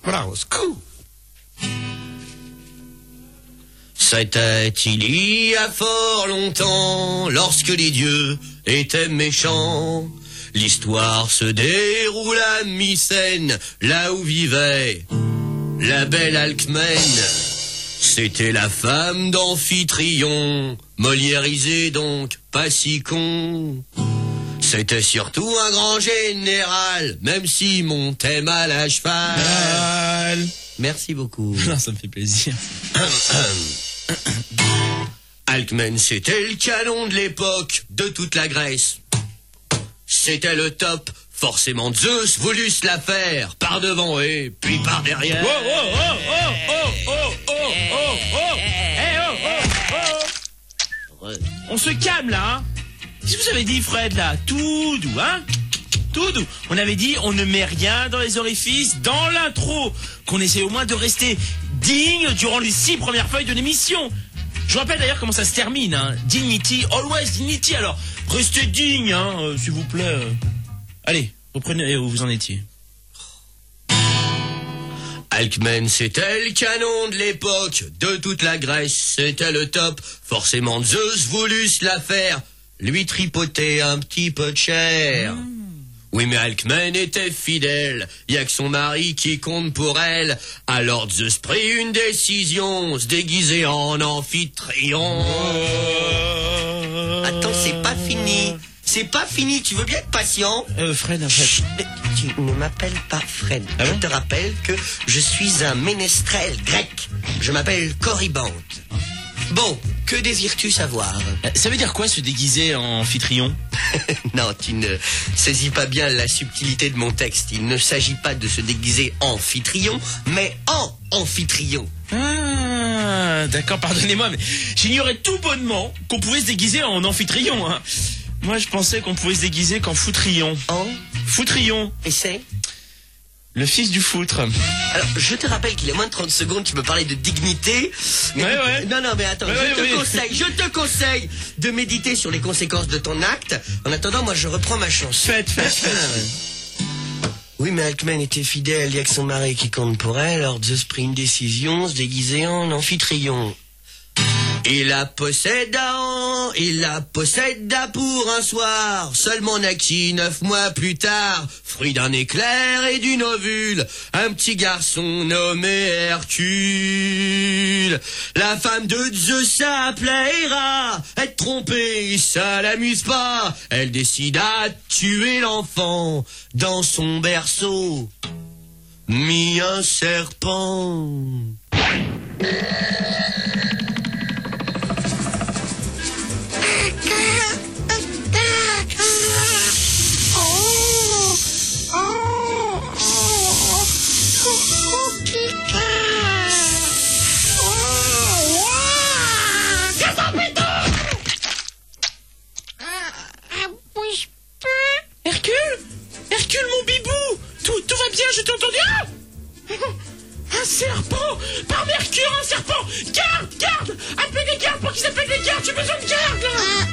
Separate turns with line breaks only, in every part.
Bravo, cool.
C'était il y a fort longtemps, lorsque les dieux étaient méchants. L'histoire se déroule à Mycène, là où vivait la belle Alcmène. C'était la femme d'Amphitryon, moliérisée donc pas si con. C'était surtout un grand général, même s'il montait mal à cheval. Merci beaucoup.
Non, ça me fait plaisir.
Alcmène, c'était le canon de l'époque, de toute la Grèce. C'était le top. Forcément Zeus voulut se la faire, par devant et puis par derrière.
On se calme là, hein. Qu'est-ce que vous avez dit, Fred, là? Tout doux, hein? Tout doux. On avait dit, on ne met rien dans les orifices dans l'intro. Qu'on essaie au moins de rester digne durant les 6 premières feuilles de l'émission. Je vous rappelle d'ailleurs comment ça se termine, hein. Dignity, always dignity. Alors, restez digne, hein, s'il vous plaît. Allez, reprenez où vous en étiez.
Alcmène, c'était le canon de l'époque, de toute la Grèce, c'était le top. Forcément Zeus voulut se la faire, lui tripoter un petit peu de chair. Oui, mais Alcmène était fidèle, y a que son mari qui compte pour elle. Alors Zeus prit une décision, se déguiser en Amphitryon. Attends, c'est pas fini. C'est pas fini, tu veux bien être patient?
Fred, en fait.
Chut, tu ne m'appelles pas Fred.
Ah bon?
Je te rappelle que je suis un ménestrel grec. Je m'appelle Corybante. Bon, que désires-tu savoir?
Ça veut dire quoi se déguiser en Amphitryon?
Non, tu ne saisis pas bien la subtilité de mon texte. Il ne s'agit pas de se déguiser en Amphitryon, mais en Amphitryon.
Ah, d'accord, pardonnez-moi, mais j'ignorais tout bonnement qu'on pouvait se déguiser en Amphitryon, hein. Moi, je pensais qu'on pouvait se déguiser qu'en Foutrion.
En
Foutrion.
Et c'est
Le fils du foutre.
Alors, je te rappelle qu'il y a moins de 30 secondes, tu me parlais de dignité. Mais
Ouais.
Non, mais attends, je te conseille de méditer sur les conséquences de ton acte. En attendant, moi, je reprends ma chance.
Faites.
Oui, mais Alcmène était fidèle, il y a que son mari qui compte pour elle, alors Zeus prit une décision, se déguiser en Amphitryon. Il la posséda pour un soir, seulement naquit 9 mois plus tard, fruit d'un éclair et d'une ovule, un petit garçon nommé Hercule. La femme de Zeus s'appelait Héra, être trompée, ça l'amuse pas, elle décida de tuer l'enfant dans son berceau, mit un serpent.
Hercule, mon bibou, tout va bien, je t'ai entendu. Un serpent, par Mercure, un serpent. Garde, appelle les gardes pour qu'ils appellent les gardes, j'ai besoin de garde.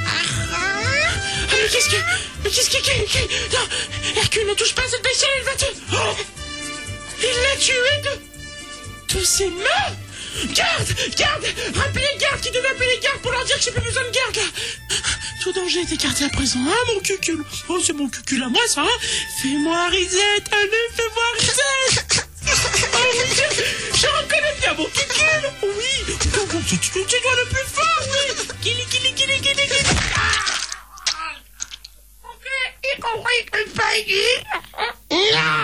Mais qu'est-ce que non, Hercule, ne touche pas à cette vaisselle, elle va te... Oh, il l'a tué de ses mains. Garde, rappelez les gardes qui devaient appeler les gardes pour leur dire que j'ai plus besoin de garde, là. Tout danger est écarté à présent, hein, mon cucul. Oh, c'est mon cucul à moi, ça, hein. Fais-moi risette, allez, fais-moi risette. Oh oui, je reconnais bien mon cucul. Oui, tu dois le plus fort, oui. Kili. Ok, y compris que le paillis. Non.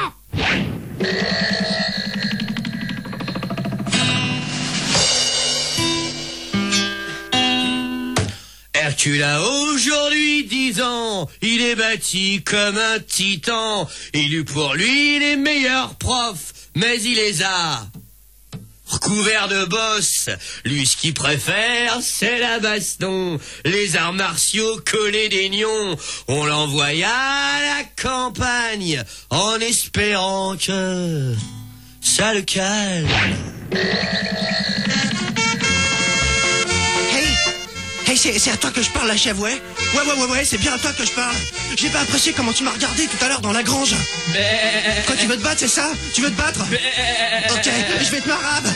Hercule a aujourd'hui 10 ans, il est bâti comme un titan, il eut pour lui les meilleurs profs, mais il les a recouverts de bosses. Lui, ce qu'il préfère, c'est la baston, les arts martiaux collés des nions. On l'envoya à la campagne, en espérant que ça le calme. Hey,
Hey, c'est à toi que je parle, la chèvre, ouais? Ouais, c'est bien à toi que je parle. J'ai pas apprécié comment tu m'as regardé tout à l'heure dans la grange. Quoi, tu veux te battre, c'est ça? Tu veux te battre? Ok, je vais te marabe.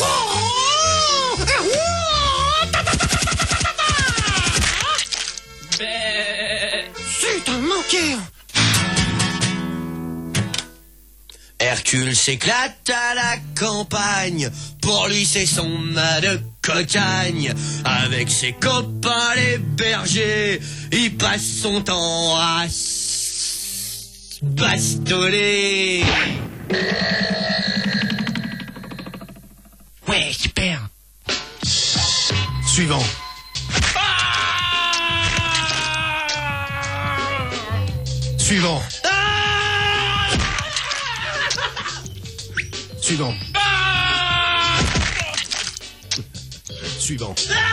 C'est un manqué.
Hercule s'éclate à la campagne. Pour lui, c'est son mât de cocagne. Avec ses copains les bergers, il passe son temps à bastonner.
Ouais, super.
Suivant. Suivant. Suivant. Suivant.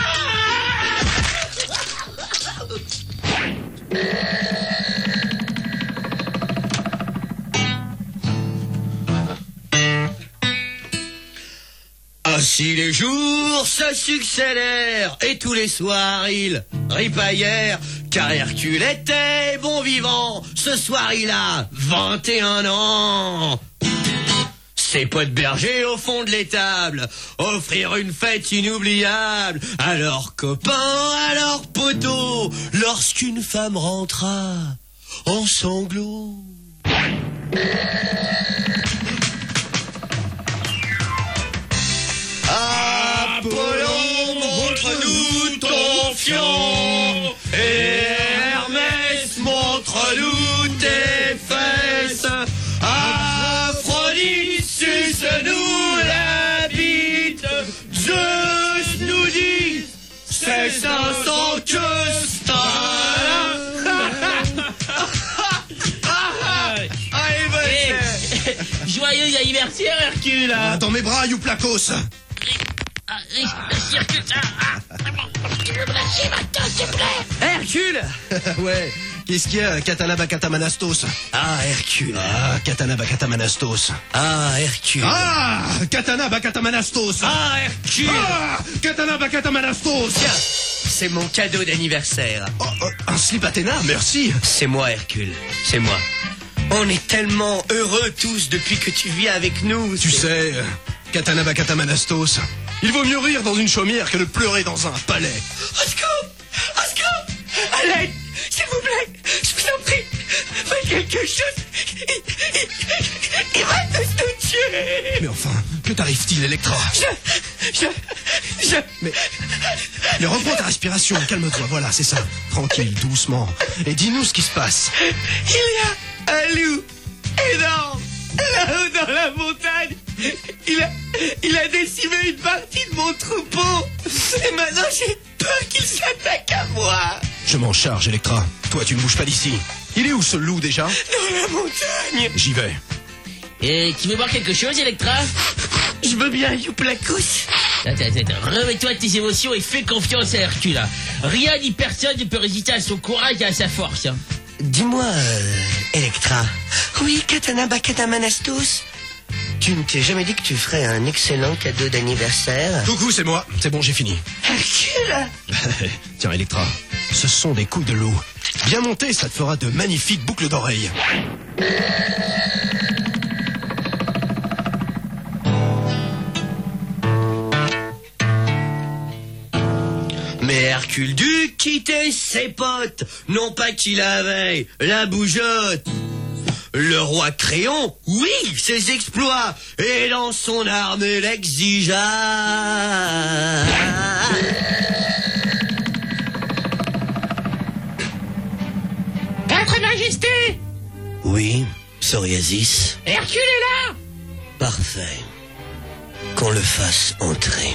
Ainsi les jours se succédèrent et tous les soirs ils ripaillèrent, car Hercule était bon vivant. Ce soir il a 21 ans. Ses potes bergers au fond de l'étable offrirent une fête inoubliable à leurs copains, à leurs poteaux, lorsqu'une femme rentra en sanglots. Apollon, montre-nous ton fion, et Hermès, montre-nous tes fesses. Aphrodite, suce-nous la bite. Zeus nous dit, c'est 500 que
Joyeux anniversaire, Hercule.
Ah, dans mes bras, Youplakos.
Hercule.
Ouais, qu'est-ce qu'il y a, Katana Bakata Manastos?
Ah, Hercule.
Ah, Katana Bakata Manastos.
Ah, Hercule.
Ah, Katana Bakata Manastos.
Ah, Hercule.
Ah, Katana Bakata Manastos.
Tiens, c'est mon cadeau d'anniversaire.
Oh, un slip Athéna, merci.
C'est moi, Hercule. C'est moi. On est tellement heureux tous depuis que tu vis avec nous.
Tu sais, Katana Bakata Manastos, il vaut mieux rire dans une chaumière que de pleurer dans un palais.
Au secours! Au secours! À l'aide! S'il vous plaît! Je vous en prie! Faites quelque chose! Il va tous nous tuer!
Mais enfin, que t'arrive-t-il, Electra? Mais reprends ta respiration, calme-toi, voilà, c'est ça. Tranquille, doucement. Et dis-nous ce qui se passe.
Il y a un loup énorme là-haut dans la montagne. Il a décimé une partie de mon troupeau. Et maintenant j'ai peur qu'il s'attaque à moi.
Je m'en charge, Electra. Toi, tu ne bouges pas d'ici. Il est où ce loup déjà?
Dans la montagne.
J'y vais.
Et tu veux boire quelque chose, Electra?
Je veux bien, Youplakos.
Attends. Remets-toi de tes émotions et fais confiance à Hercule. Rien ni personne ne peut résister à son courage et à sa force.
Dis-moi, Electra. Oui, Katana Bakata Manastos. Tu ne t'es jamais dit que tu ferais un excellent cadeau d'anniversaire?
Coucou, c'est moi. C'est bon, j'ai fini.
Hercule.
Tiens, Electra, ce sont des coups de loup. Bien monté, ça te fera de magnifiques boucles d'oreilles.
Mais Hercule dut quitter ses potes, non pas qu'il avait la bougeotte. Le roi Créon, oui, ses exploits, et dans son armée l'exigea.
Votre Majesté!
Oui, Psoriasis.
Hercule est là!
Parfait. Qu'on le fasse entrer.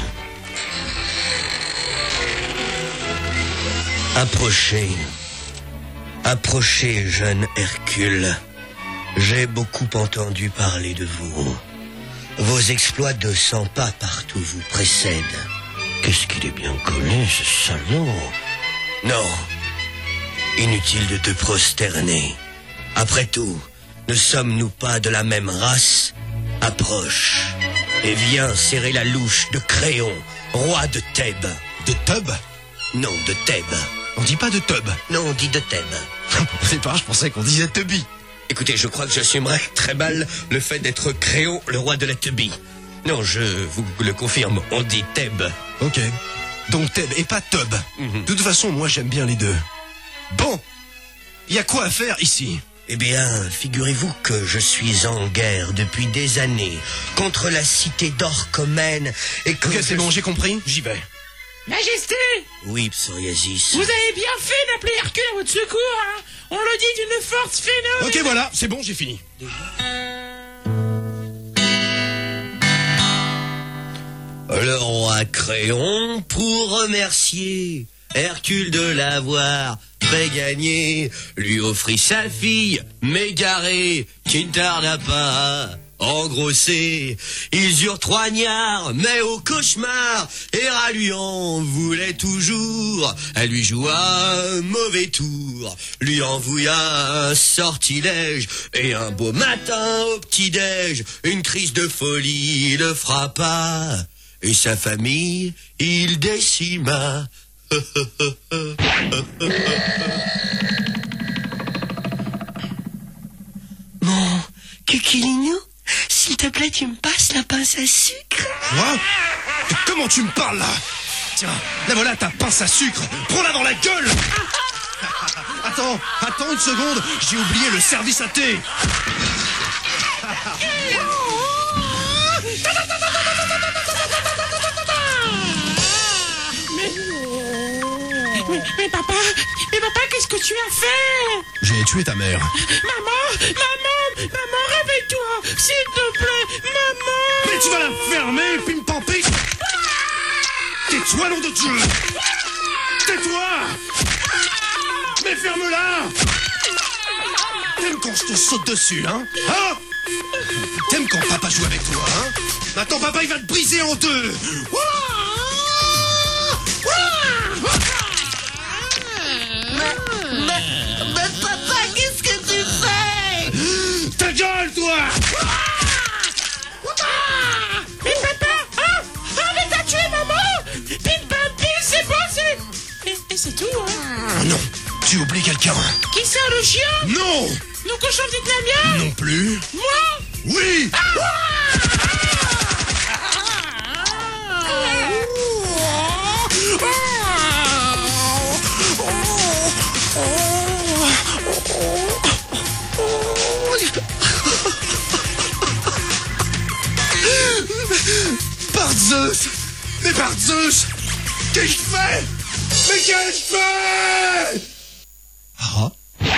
Approchez, jeune Hercule. J'ai beaucoup entendu parler de vous. Vos exploits de 100 pas partout vous précèdent. Qu'est-ce qu'il est bien collé, ce salaud. Non, inutile de te prosterner. Après tout, ne sommes-nous pas de la même race? Approche et viens serrer la louche de Créon, roi de Thèbes.
De Thèbes?
Non, de Thèbes.
On dit pas de Tub.
Non, on dit de Thèbes.
Au départ, je pensais qu'on disait Tubby.
Écoutez, je crois que j'assumerai très mal le fait d'être Créon, le roi de la Tubie. Non, je vous le confirme, on dit Thèbes.
Ok. Donc Thèbes et pas Tub. De toute façon, moi j'aime bien les deux. Bon, il y a quoi à faire ici?
Eh bien, figurez-vous que je suis en guerre depuis des années contre la cité d'Orchomène et que...
Ok, c'est bon, j'ai compris, j'y vais.
Majesté!
Oui, Psoriasis.
Vous avez bien fait d'appeler Hercule à votre secours, hein? On le dit d'une force phénoménale.
Ok, voilà, c'est bon, j'ai fini.
Le roi Créon, pour remercier Hercule de l'avoir fait gagner, lui offrit sa fille, Mégarée, qui ne tarda pas à engrosser. Ils eurent 3 niards, mais au cauchemar, Héra lui en voulait toujours. Elle lui joua un mauvais tour, lui envoya un sortilège, et un beau matin au petit-déj, une crise de folie le frappa, et sa famille il décima.
Mon Cuculinou, s'il te plaît, tu me passes la pince à sucre?
Quoi? Comment tu me parles là? Tiens, là voilà ta pince à sucre. Prends-la dans la gueule. Attends une seconde, j'ai oublié le service à thé.
Mais papa, qu'est-ce que tu as fait?
J'ai tué ta mère.
Maman, réveille-toi, s'il te plaît, maman.
Mais tu vas la fermer, pim-pam-pim. Tais-toi, nom de Dieu. Tais-toi. Mais ferme-la. T'aimes quand je te saute dessus, hein? Hein? T'aimes quand papa joue avec toi, hein? Maintenant, papa, il va te briser en deux.
Mais papa, qu'est-ce que tu fais?
Ta gueule, toi!
Mais papa, mais t'as tué maman! Pim pam pim, c'est bon, c'est... Et c'est tout, hein?
Non, tu oublies quelqu'un.
Qui ça, le chien?
Non!
Le cochon vietnamien?
Non plus.
Moi?
Oui! Par Zeus! Mais par Zeus! Qu'est-ce que je fais? Mais qu'est-ce que je fais? Ah?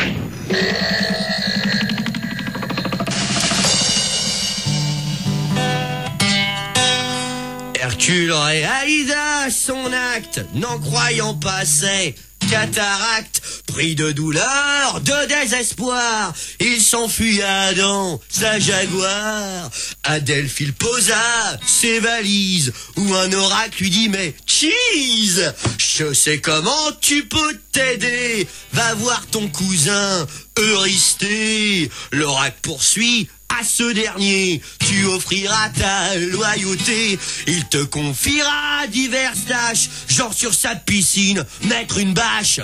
Hercule réalisa son acte, n'en croyant pas ses cataractes. Pris de douleur, de désespoir, il s'enfuya dans sa jaguar. À Delphes il posa ses valises, où un oracle lui dit « Mais cheese, je sais comment tu peux t'aider, va voir ton cousin Eurysthée. » L'oracle poursuit: à ce dernier, tu offriras ta loyauté. Il te confiera diverses tâches, genre sur sa piscine, mettre une bâche.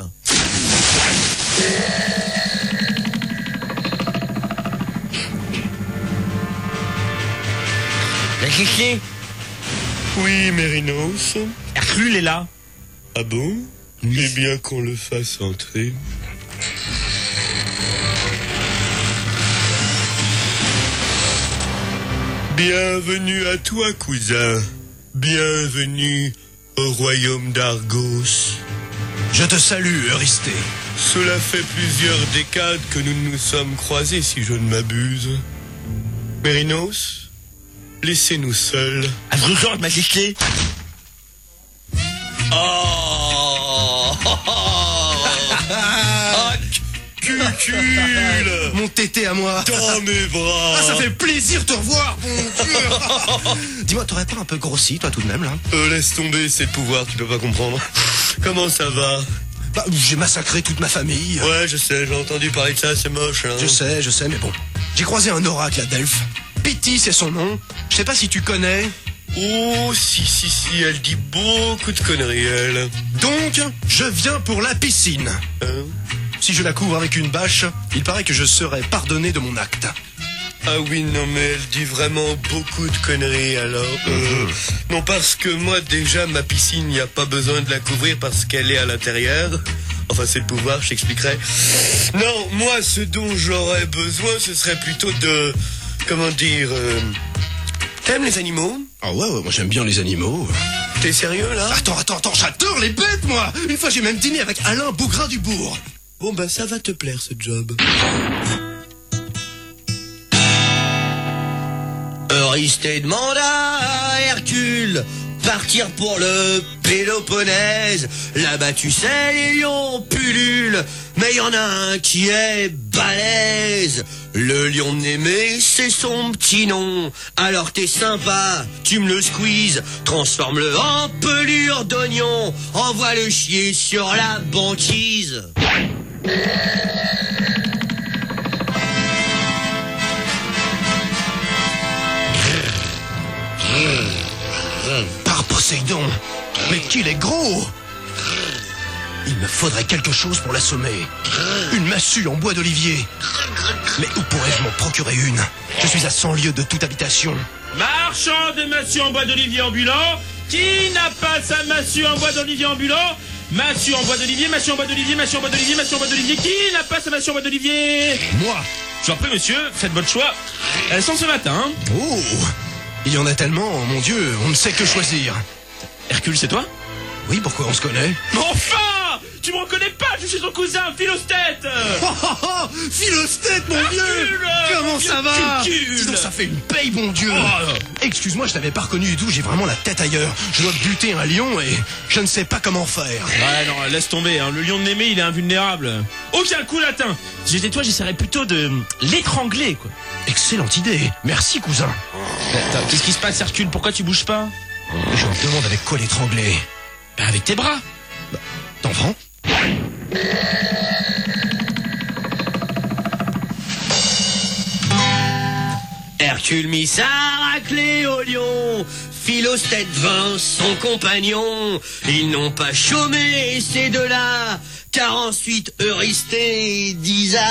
Majesté?
Oui, Mérinos.
Hercule est là.
Ah bon? Eh bien qu'on le fasse entrer. Bienvenue à toi, cousin. Bienvenue au royaume d'Argos.
Je te salue, Eurysthée.
Cela fait plusieurs décades que nous nous sommes croisés, si je ne m'abuse. Mérinos, laissez-nous seuls.
À vos ordres, Majesté.
Oh, Cucule,
Mon tété à moi.
dans mes bras.
Ah, ça fait plaisir de te revoir, bon Dieu. Dis-moi, t'aurais pas un peu grossi, toi, tout de même, là?
Laisse tomber, c'est le pouvoir, tu peux pas comprendre. Comment ça va?
Bah, j'ai massacré toute ma famille.
Ouais, je sais, j'ai entendu parler de ça, c'est moche, hein.
Je sais, mais bon. J'ai croisé un oracle à Delphes. Pythie, c'est son nom. Je sais pas si tu connais.
Oh, si, elle dit beaucoup de conneries, elle.
Donc, je viens pour la piscine.
Hein?
Si je la couvre avec une bâche, il paraît que je serai pardonné de mon acte.
Ah oui, non, mais elle dit vraiment beaucoup de conneries, alors. Non, parce que moi, déjà, ma piscine, il n'y a pas besoin de la couvrir parce qu'elle est à l'intérieur. Enfin, c'est le pouvoir, je t'expliquerai. Non, moi, ce dont j'aurais besoin, ce serait plutôt de... Comment dire... T'aimes les animaux?
Ah ouais, moi j'aime bien les animaux.
T'es sérieux, là?
Attends, j'adore les bêtes, moi. Une fois, j'ai même dîné avec Alain Bougrain-Dubourg.
Bon, bah, ça va te plaire, ce job.
Eurysthée demanda à Hercule partir pour le Péloponnèse. Là-bas, tu sais, les lions pullulent, mais il y en a un qui est balèze. Le lion de Némée, c'est son petit nom. Alors t'es sympa, tu me le squeezes, transforme-le en pelure d'oignon, envoie-le chier sur la banquise.
Par Poséidon, mais qu'il est gros! Il me faudrait quelque chose pour l'assommer. Une massue en bois d'olivier. Mais où pourrais-je m'en procurer une? Je suis à 100 lieues de toute habitation.
Marchand de massue en bois d'olivier ambulant, qui n'a pas sa massue en bois d'olivier ambulant? Massue en bois d'olivier, massue en bois d'olivier, massue en bois d'olivier, massue en bois d'olivier, qui n'a pas sa massue en bois d'olivier?
Moi?
Je vous en prie, monsieur, faites votre choix. Elles sont ce matin.
Oh! Il y en a tellement, mon Dieu, on ne sait que choisir.
Hercule, c'est toi?
Oui, pourquoi on se connaît?
Mais enfin! Tu me reconnais pas, je suis ton cousin, Philostète!
Philostète, mon vieux! Comment ça va? Dis donc, ça fait une paye, bon Dieu! Excuse-moi, je t'avais pas reconnu du tout, j'ai vraiment la tête ailleurs. Je dois buter un lion et je ne sais pas comment faire.
Ouais, non, laisse tomber, hein. Le lion de Némée, il est invulnérable. Aucun coup latin! Si j'étais toi, j'essaierais plutôt de l'étrangler, quoi.
Excellente idée, merci cousin.
Attends, qu'est-ce qui se passe, Hercule? Pourquoi tu bouges pas?
Je me demande avec quoi l'étrangler.
Bah, avec tes bras.
T'en prends?
Hercule mit sa raclée au lion, Philostète vint son compagnon. Ils n'ont pas chômé ces deux-là, car ensuite Eurysthée disait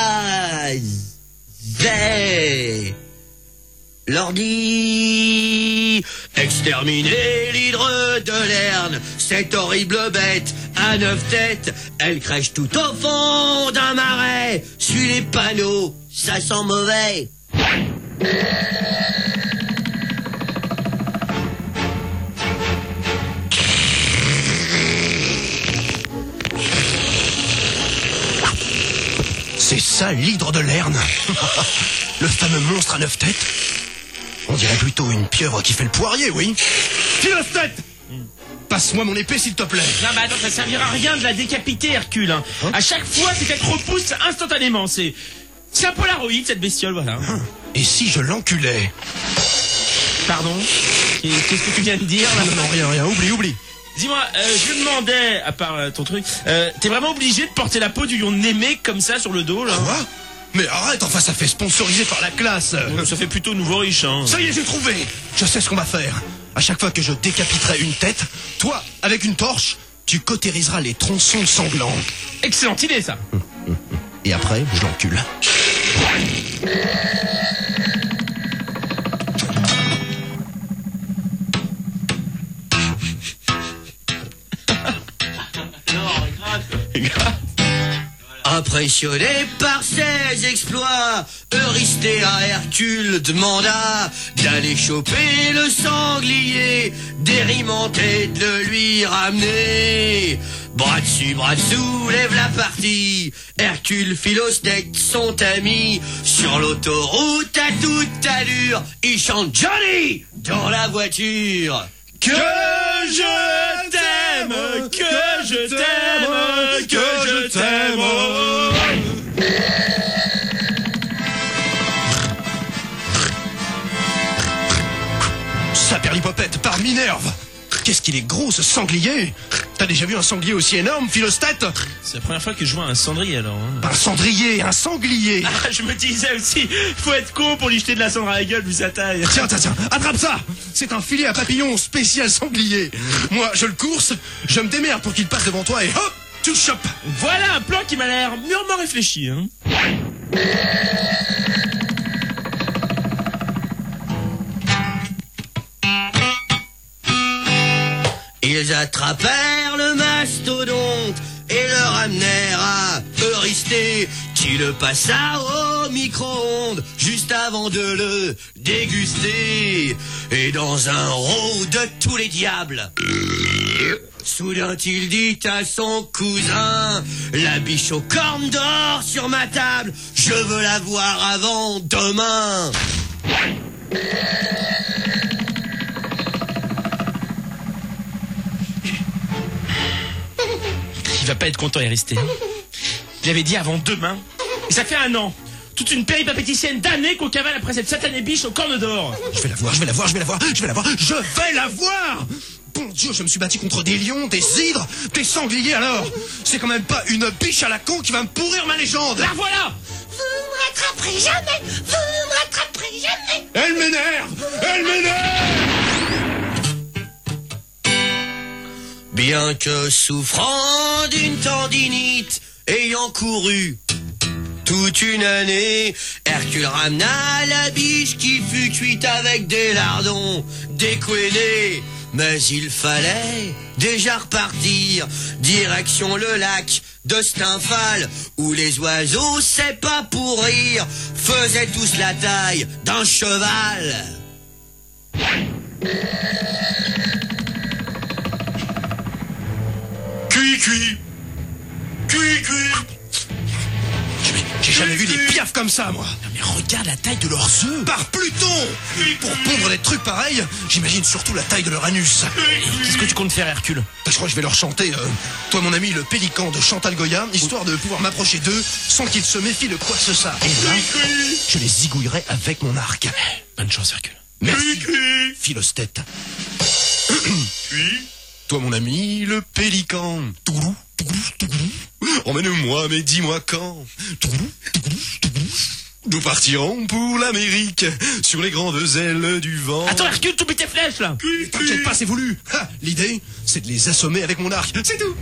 leur dit: exterminer l'hydre de Lerne, cette horrible bête à 9 têtes. Elle crèche tout au fond d'un marais, suis les panneaux, ça sent mauvais.
C'est ça l'hydre de Lerne. Le fameux monstre à 9 têtes. On dirait plutôt une pieuvre qui fait le poirier, oui. Philostète! Passe-moi mon épée, s'il te plaît.
Non, mais attends, ça servira à rien de la décapiter, Hercule. Hein. À chaque fois, c'est qu'elle te repousse instantanément. C'est un polaroïde, cette bestiole, voilà.
Et si je l'enculais?
Pardon? Qu'est-ce que tu viens de dire, là?
Non, rien, oublie.
Dis-moi, je me demandais, à part ton truc, t'es vraiment obligé de porter la peau du lion de Némée comme ça sur le dos, là?
Quoi? Mais arrête, enfin ça fait sponsorisé par la classe.
Ça fait plutôt nouveau riche, hein.
Ça y est, j'ai trouvé. Je sais ce qu'on va faire. À chaque fois que je décapiterai une tête, toi, avec une torche, tu cautériseras les tronçons sanglants.
Excellente idée, ça.
Et après, je l'encule.
Impressionné par ses exploits, Eurysthée à Hercule demanda d'aller choper le sanglier, d'érimanter, de le lui ramener. Bras dessus, bras dessous, lève la partie. Hercule, Philostète sont amis. Sur l'autoroute à toute allure, ils chantent Johnny dans la voiture.
Que je t'aime, que je t'aime, que je t'aime.
Saperlipopette par Minerve. qu'est-ce qu'il est gros, ce sanglier! T'as déjà vu un sanglier aussi énorme, Philostète?
C'est la première fois que je vois un cendrier alors. Hein.
Un cendrier, un sanglier!
Ah, je me disais aussi, faut être con pour lui jeter de la cendre à la gueule vu sa taille.
Tiens, attrape ça! C'est un filet à papillon spécial sanglier. Moi, je le course, je me démerde pour qu'il passe devant toi et hop, tu le chopes!
Voilà un plan qui m'a l'air mûrement réfléchi. Hein.
Ils attrapèrent le mastodonte et le ramenèrent à Eurysthée, qui le passa au micro-ondes juste avant de le déguster. Et dans un rôle de tous les diables, soudain il dit à son cousin: la biche aux cornes d'or sur ma table, je veux la voir avant demain.
Il va pas être content, Eurysthée. Il avait dit avant demain. Et ça fait 1 an. Toute une péripapéticienne d'années qu'on cavale après cette satanée biche aux cornes d'or.
Je vais la voir! Bon Dieu, je me suis battu contre des lions, des hydres, des sangliers alors! C'est quand même pas une biche à la con qui va me pourrir ma légende!
La voilà!
Vous me rattraperez jamais! Vous me rattraperez jamais!
Elle m'énerve!
Bien que souffrant d'une tendinite, ayant couru toute une année, Hercule ramena la biche qui fut cuite avec des lardons découennés. Mais il fallait déjà repartir, direction le lac de Stymphale, où les oiseaux, c'est pas pour rire, faisaient tous la taille d'un cheval.
J'ai jamais vu des piafs comme ça, moi!
Non mais regarde la taille de leurs œufs!
Par Pluton! Pour pondre des trucs pareils, j'imagine surtout la taille de leur anus.
Qu'est-ce que tu comptes faire, Hercule?
Je crois que je vais leur chanter Toi mon ami le pélican de Chantal Goya, histoire de pouvoir m'approcher d'eux sans qu'ils se méfient de quoi que ce soit. Et là, je les zigouillerai avec mon arc.
Bonne chance, Hercule.
Merci, Philostète. Toi mon ami le pélican. Emmène-moi, mais dis-moi quand. Nous partirons pour l'Amérique, sur les grandes ailes du vent.
Attends, Hercule, t'oublies tes flèches, là!
T'inquiète pas, c'est voulu. L'idée, c'est de les assommer avec mon arc, c'est tout.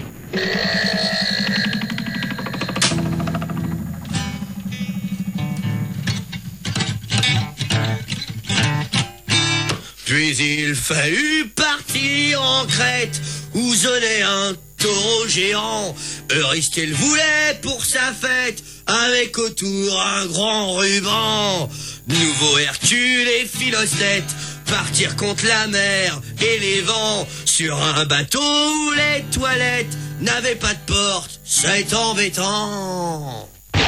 Puis il fallut partir en Crète, où sonnait un taureau géant. Eurysthée le voulait pour sa fête, avec autour un grand ruban. Nouveau Hercule et Philostète partirent contre la mer et les vents, sur un bateau où les toilettes n'avaient pas de porte, c'est embêtant.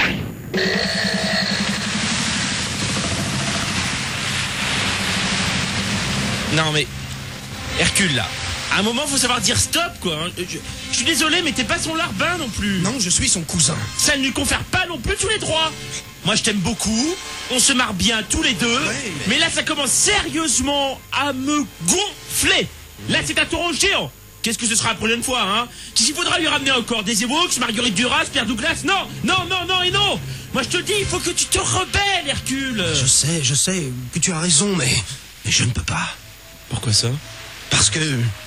Non mais, Hercule, là, à un moment, faut savoir dire stop, quoi. Je suis désolé, mais t'es pas son larbin non plus.
Non, je suis son cousin.
Ça ne lui confère pas non plus tous les droits. Moi, je t'aime beaucoup, on se marre bien tous les deux,
Ouais,
mais là, ça commence sérieusement à me gonfler. Là, c'est un taureau géant. Qu'est-ce que ce sera la prochaine fois, hein? S'il faudra lui ramener encore des Ewoks, Marguerite Duras, Pierre Douglas, non, et non. Moi, je te dis, il faut que tu te rebelles, Hercule.
Je sais que tu as raison, mais je ne peux pas.
Pourquoi ça?
Parce que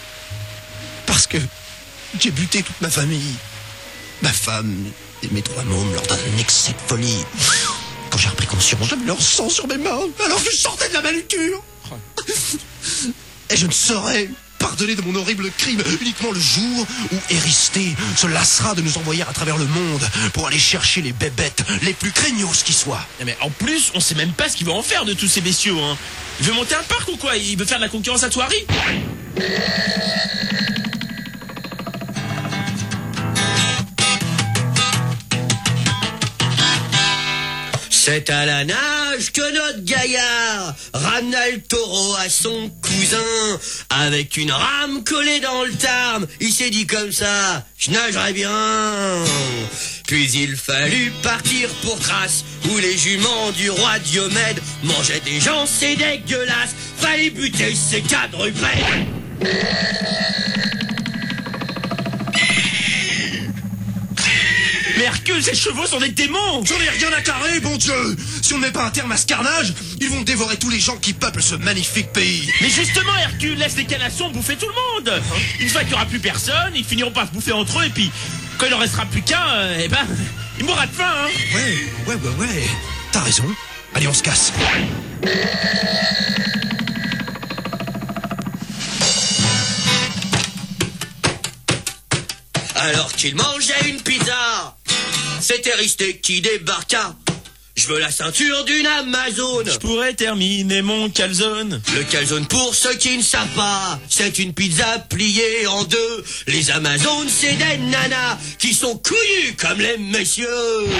j'ai buté toute ma famille. Ma femme et mes 3 mômes lors d'un excès de folie. Quand j'ai repris conscience, j'avais leur sang sur mes mains, alors que je sortais de la manuture. Et je ne saurais pardonner de mon horrible crime uniquement le jour où Eurysthée se lassera de nous envoyer à travers le monde pour aller chercher les bébêtes les plus craignos qui soient.
Non mais en plus, on sait même pas ce qu'il veut en faire de tous ces bestiaux, hein. Il veut monter un parc ou quoi? Il veut faire de la concurrence à Thoiry?
C'est à la nage que notre gaillard ramena le taureau à son cousin. Avec une rame collée dans le Tarn, il s'est dit comme ça, je nagerai bien. Puis il fallut partir pour Thrace, où les juments du roi Diomède mangeaient des gens, c'est dégueulasse. Fallait buter ces quadrupèdes.
Mais Hercule, ces chevaux sont des démons!
J'en ai rien à carrer, bon Dieu! Si on ne met pas un terme à ce carnage, ils vont dévorer tous les gens qui peuplent ce magnifique pays.
Mais justement, Hercule, laisse les canassons bouffer tout le monde! Une fois qu'il n'y aura plus personne, ils finiront par se bouffer entre eux, et puis, quand il en restera plus qu'un, eh ben, il mourra de faim, hein!
Ouais. T'as raison. Allez, on se casse.
Alors qu'il mangeait une pizza, c'était Risté qui débarqua. Je veux la ceinture d'une Amazone.
Je pourrais terminer mon calzone.
Le calzone, pour ceux qui ne savent pas, c'est une pizza pliée en deux. Les Amazones, c'est des nanas qui sont couillues comme les messieurs.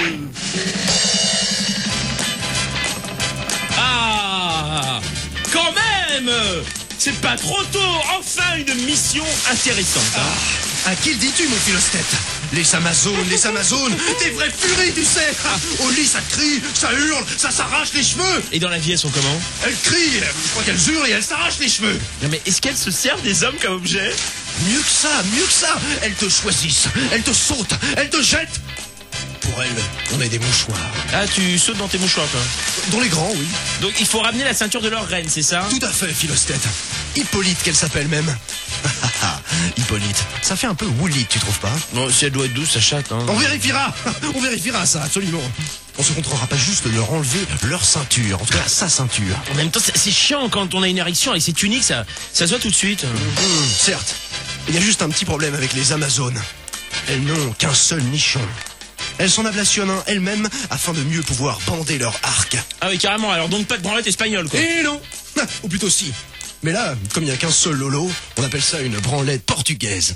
Ah! Quand même! C'est pas trop tôt! Enfin une mission intéressante, hein.
À qui le dis-tu, mon philostète? Les Amazones, des vraies furies, tu sais. Au lit, ça crie, ça hurle, ça s'arrache les cheveux.
Et dans la vie, elles sont comment?
Elles crient, je crois qu'elles hurlent et elles s'arrachent les cheveux.
Non mais est-ce qu'elles se servent des hommes comme objet?
Mieux que ça. Elles te choisissent, elles te sautent, elles te jettent. Pour elles, on est des mouchoirs.
Ah, tu sautes dans tes mouchoirs, toi.
Dans les grands, oui.
Donc il faut ramener la ceinture de leur reine, c'est ça?
Tout à fait, philostète. Hippolyte, qu'elle s'appelle même. Hippolyte, ça fait un peu Woolly, tu trouves pas?
Non, si elle doit être douce, ça chatte, hein.
On vérifiera ça, absolument. On se contentera pas juste de leur enlever leur ceinture, en tout cas sa ceinture.
En même temps, c'est chiant quand on a une érection avec ces tuniques, ça se voit tout de suite.
Certes, il y a juste un petit problème avec les Amazones. Elles n'ont qu'un seul nichon. Elles s'en ablationnent un elles-mêmes afin de mieux pouvoir bander leur arc.
Ah oui, carrément, alors donc pas de branlette espagnole, quoi.
Et non. Ou plutôt si. Mais là, comme il n'y a qu'un seul lolo, on appelle ça une branlette portugaise.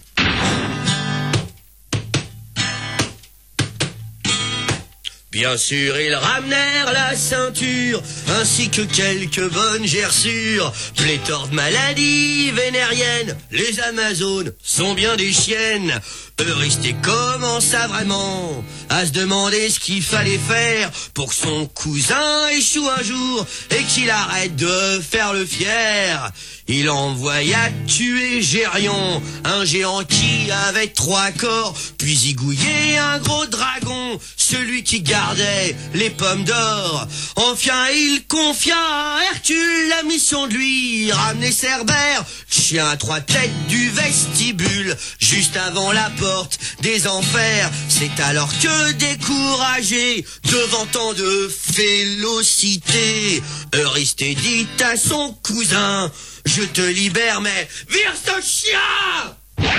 Bien sûr, ils ramenèrent la ceinture, ainsi que quelques bonnes gerçures. Pléthore de maladies vénériennes, les Amazones sont bien des chiennes. Eurysthée commença vraiment à se demander ce qu'il fallait faire pour que son cousin échoue un jour et qu'il arrête de faire le fier. Il envoya tuer Gérion, un géant qui avait 3 corps, puis y gouillait un gros dragon, celui qui gardait les pommes d'or. Enfin, il confia à Hercule la mission de lui ramener Cerbère, chien à 3 têtes du vestibule, juste avant la porte des enfers. C'est alors que, découragé devant tant de félocité, Eurysthée dit à son cousin: je te libère, mais vire ce chien!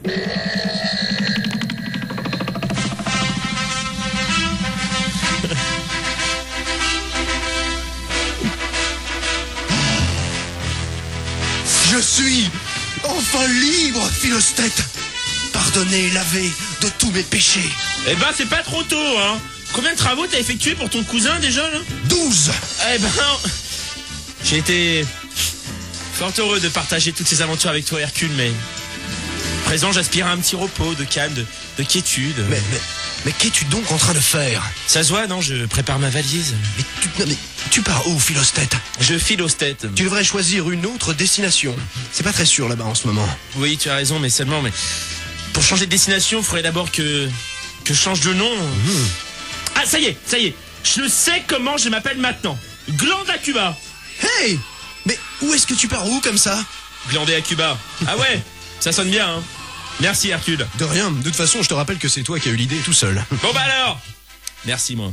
Je suis enfin libre, philostète. Pardonné, lavé de tous mes péchés.
Eh ben, c'est pas trop tôt, hein. Combien de travaux t'as effectué pour ton cousin, déjà, là?
12.
Eh ben, j'ai été fort heureux de partager toutes ces aventures avec toi, Hercule, mais à présent, j'aspire à un petit repos, de calme, de quiétude.
Mais qu'es-tu donc en train de faire?
Ça se voit, non? Je prépare ma valise.
Mais tu pars où, philostète?
Je file aux têtes.
Tu devrais choisir une autre destination. C'est pas très sûr là-bas en ce moment.
Oui, tu as raison, mais seulement, mais pour changer de destination, il faudrait d'abord que je change de nom. Ah, ça y est. Je sais comment je m'appelle maintenant. Glandé à Cuba.
Hey! Mais où est-ce que tu pars où comme ça?
Glandé à Cuba. Ah ouais, ça sonne bien, hein. Merci, Hercule.
De rien, de toute façon, je te rappelle que c'est toi qui as eu l'idée tout seul.
Bon bah alors. Merci, moi.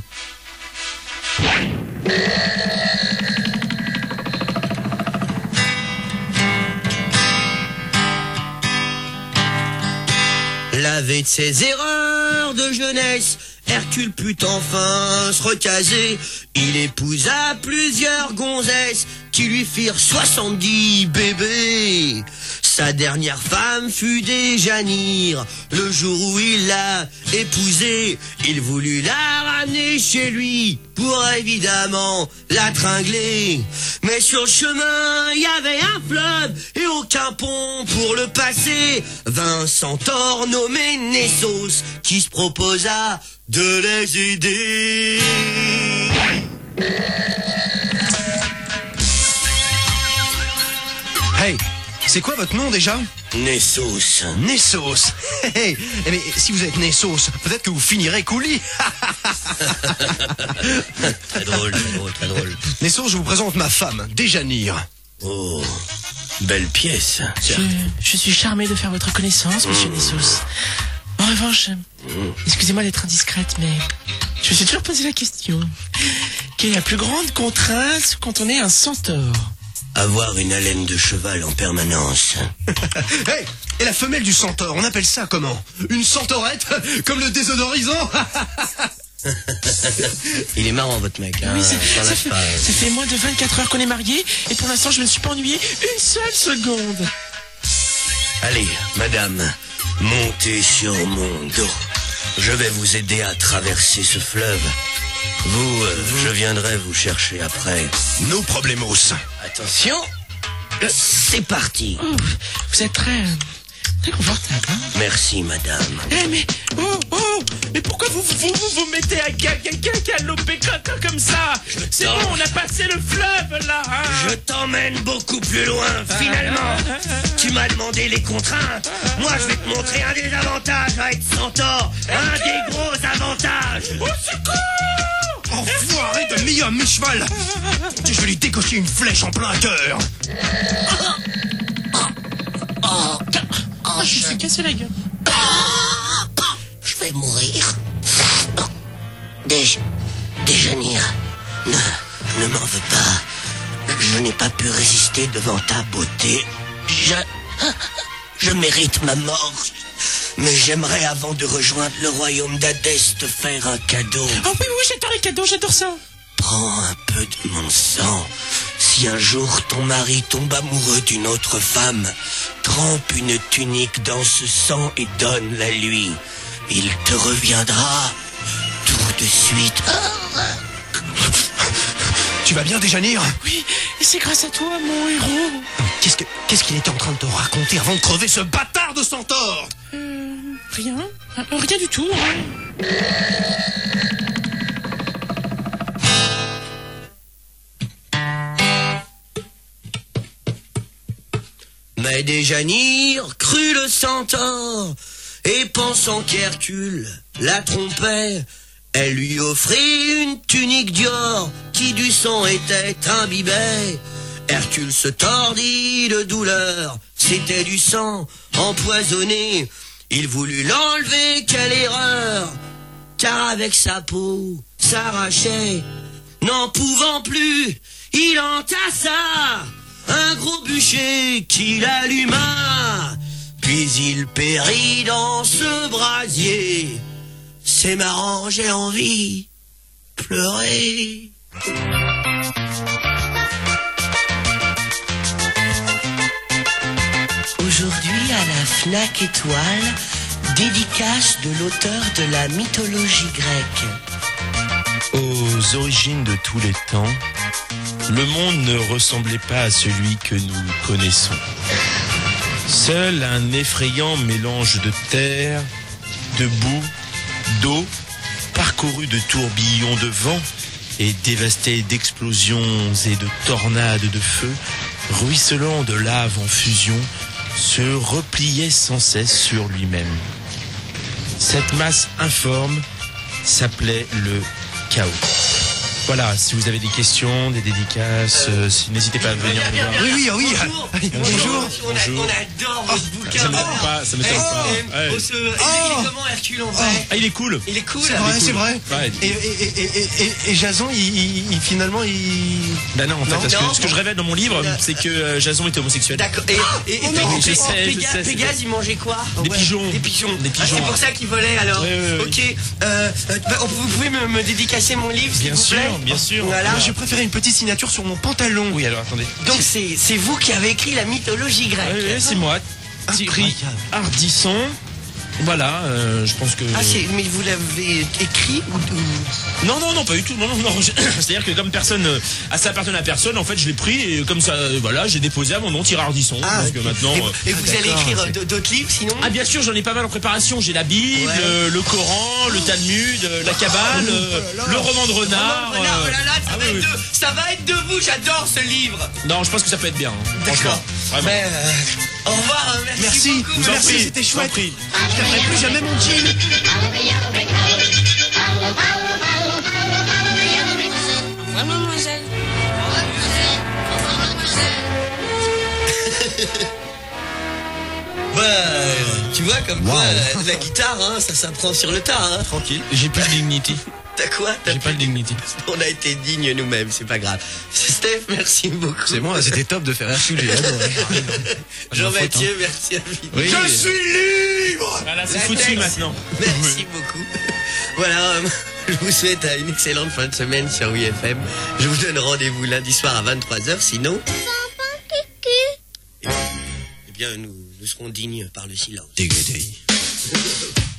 Lavé de ses erreurs de jeunesse, Hercule put enfin se recaser. Il épousa plusieurs gonzesses qui lui firent 70 bébés. Sa dernière femme fut Déjanire. Le jour où il l'a épousée, il voulut la ramener chez lui pour évidemment la tringler. Mais sur le chemin, il y avait un fleuve et aucun pont pour le passer. Vincent nommé Nessos qui se proposa de les aider.
Hey!
C'est quoi votre nom déjà?
Nessos.
Nessos. Hey, mais si vous êtes Nessos, peut-être que vous finirez coulis.
Très drôle, très drôle, très drôle.
Nessos, je vous présente ma femme, Déjanire.
Oh, belle pièce.
Je suis charmé de faire votre connaissance, monsieur Nessos. En revanche, excusez-moi d'être indiscrète, mais je me suis toujours posé la question. Quelle est la plus grande contrainte quand on est un centaure?
Avoir une haleine de cheval en permanence.
Hey, et la femelle du centaure, on appelle ça comment? Une centaurette? Comme le désodorisant?
Il est marrant, votre mec. Hein.
Oui,
T'en
ça
lâche pas.
fait moins de 24 heures qu'on est mariés, et pour l'instant, je me suis pas ennuyé une seule seconde.
Allez, madame, montez sur mon dos. Je vais vous aider à traverser ce fleuve. Je viendrai vous chercher après.
No problemos.
Attention, c'est parti.
Oh, vous êtes très confortable, hein?
Merci, madame.
Eh, mais pourquoi vous mettez à galoper comme ça? C'est bon, on a passé le fleuve, là, hein?
Je t'emmène beaucoup plus loin, finalement. Tu m'as demandé les contraintes. Moi, je vais te montrer un des avantages à être centaure. Un des gros avantages.
Au secours!
Enfoiré de mi-homme, mi-cheval! Je vais lui décocher une flèche en plein cœur!
Oh, je me suis cassé la gueule.
Je vais mourir. Déjanire, ne m'en veux pas. Je n'ai pas pu résister devant ta beauté. Je mérite ma mort. Mais j'aimerais, avant de rejoindre le royaume d'Hadès, te faire un cadeau.
Oh oui, j'adore les cadeaux, j'adore ça.
Prends un peu de mon sang. Si un jour ton mari tombe amoureux d'une autre femme, trempe une tunique dans ce sang et donne-la lui. Il te reviendra tout de suite.
Tu vas bien, Déjanire?
Oui, et c'est grâce à toi, mon héros.
Qu'est-ce qu'il était en train de te raconter avant de crever, ce bâtard de centaure?
Rien. Rien du tout. Hein.
Mais Déjanire crut le centaure, et pensant qu'Hercule la trompait, elle lui offrit une tunique d'or qui du sang était imbibée. Hercule se tordit de douleur, c'était du sang empoisonné. Il voulut l'enlever, quelle erreur, car avec sa peau s'arrachait. N'en pouvant plus, il entassa un gros bûcher qu'il alluma, puis il périt dans ce brasier. C'est marrant, j'ai envie de pleurer. Aujourd'hui à la Fnac Étoile, dédicace de l'auteur de la mythologie grecque.
Aux origines de tous les temps, le monde ne ressemblait pas à celui que nous connaissons. Seul un effrayant mélange de terre, de boue, d'eau, parcouru de tourbillons de vent et dévasté d'explosions et de tornades de feu, ruisselant de lave en fusion, se repliait sans cesse sur lui-même. Cette masse informe s'appelait le chaos. Voilà, si vous avez des questions, des dédicaces, n'hésitez pas à venir me voir.
Oui.
Bonjour.
Bonjour.
On adore votre bouquin.
Ça m'étonne pas. Ouais.
Il est comment Hercule en vrai?
Ah, il est cool.
Il est cool.
C'est vrai.
Ouais.
Et Jason, finalement,
Ben non, en fait, parce
Non.
que ce que je révèle dans mon livre, c'est que Jason était homosexuel.
D'accord. Et
je sais.
Pégase, il mangeait quoi?
Des pigeons.
Des pigeons.
Des pigeons.
Ah, c'est pour ça qu'il volait alors.
Oui.
Ok. Vous pouvez me dédicacer mon livre, s'il vous plaît?
Bien sûr.
Voilà.
moi, je préférais une petite signature sur mon pantalon.
Oui, alors attendez.
Donc c'est vous qui avez écrit la mythologie grecque.
Oui, c'est moi. Thierry
Incroyable.
Ardisson, Voilà, je pense que...
Ah, mais vous l'avez écrit ou...
Non, pas du tout. Non. C'est-à-dire que comme personne, ça appartenait à personne, en fait, je l'ai pris et comme ça, voilà, j'ai déposé à mon nom, Thierry Ardisson.
Ah,
parce que maintenant.
Et vous allez écrire d'autres livres, sinon?
Ah, bien sûr, j'en ai pas mal en préparation. J'ai la Bible, le Coran, le Talmud, la Kabbale, le roman de renard.
Ça va être de vous. J'adore ce livre.
Non, je pense que ça peut être bien. Hein,
d'accord.
Vraiment.
Mais, au revoir. Merci beaucoup.
Merci, c'était chouette. Je perdrai plus jamais mon jean.
Mademoiselle.
Tu vois, comme quoi, la guitare, hein, ça s'apprend sur le tas. Hein.
Tranquille. J'ai plus de dignity.
T'as quoi?
J'ai pas le dignity.
On a été dignes nous-mêmes, c'est pas grave. Steph, merci beaucoup.
C'est moi, c'était top de faire un sujet.
Jean-Mathieu, merci à vous.
Oui.
Je suis libre.
Voilà, c'est foutu maintenant.
Merci beaucoup. Voilà, je vous souhaite une excellente fin de semaine sur WFM. Je vous donne rendez-vous lundi soir à 23h, sinon... Eh bien, nous serons dignes par le silence.